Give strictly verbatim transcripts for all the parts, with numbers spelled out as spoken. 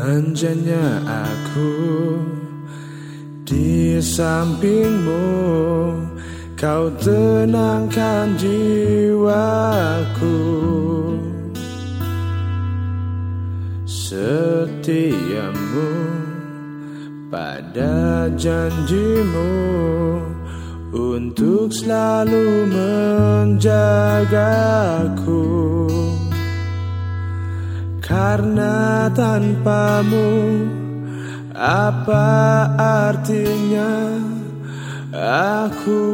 Manjanya aku di sampingmu, kau tenangkan jiwaku. Setiamu pada janjimu untuk selalu menjagaku. Karena tanpamu apa artinya aku?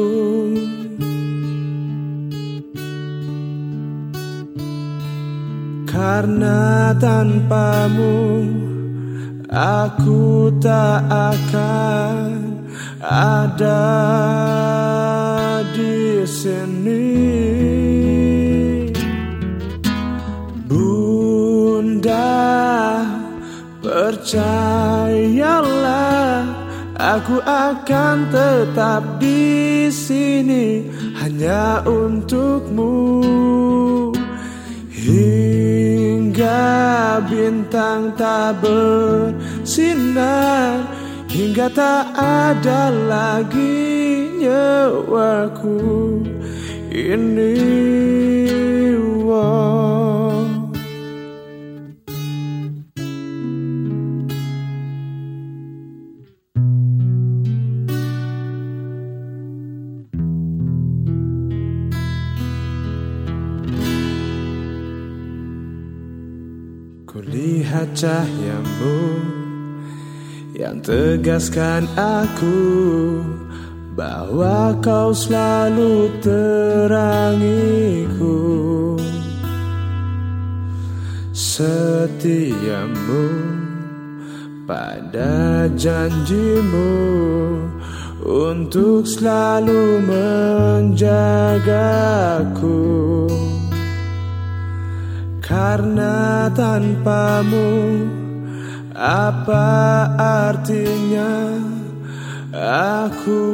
Karena tanpamu aku tak akan ada di sini. Percayalah, aku akan tetap di sini hanya untukmu. Hingga bintang tak bersinar, hingga tak ada lagi nyawaku ini. Wow. Kulihat cahayamu yang tegaskan aku bahwa kau selalu terangiku. Setiamu pada janjimu untuk selalu menjagaku. Karena tanpamu apa artinya aku?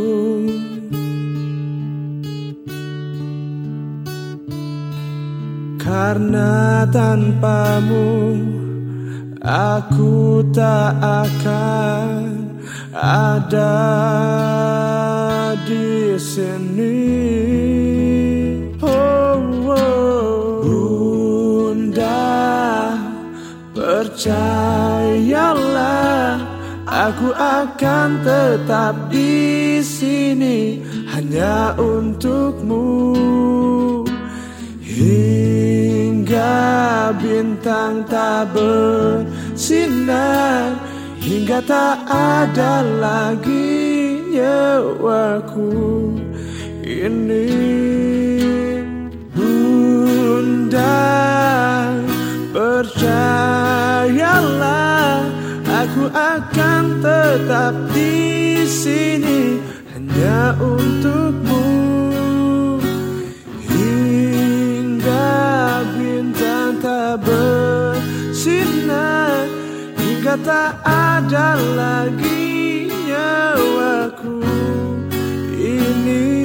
Karena tanpamu aku tak akan ada di sini. Percayalah, aku akan tetap di sini hanya untukmu. Hingga bintang tak bersinar, hingga tak ada lagi nyawaku ini. Bunda, percayalah, aku akan tetap di sini hanya untukmu. Hingga bintang tak bersinar, hingga tak ada lagi nyawaku ini.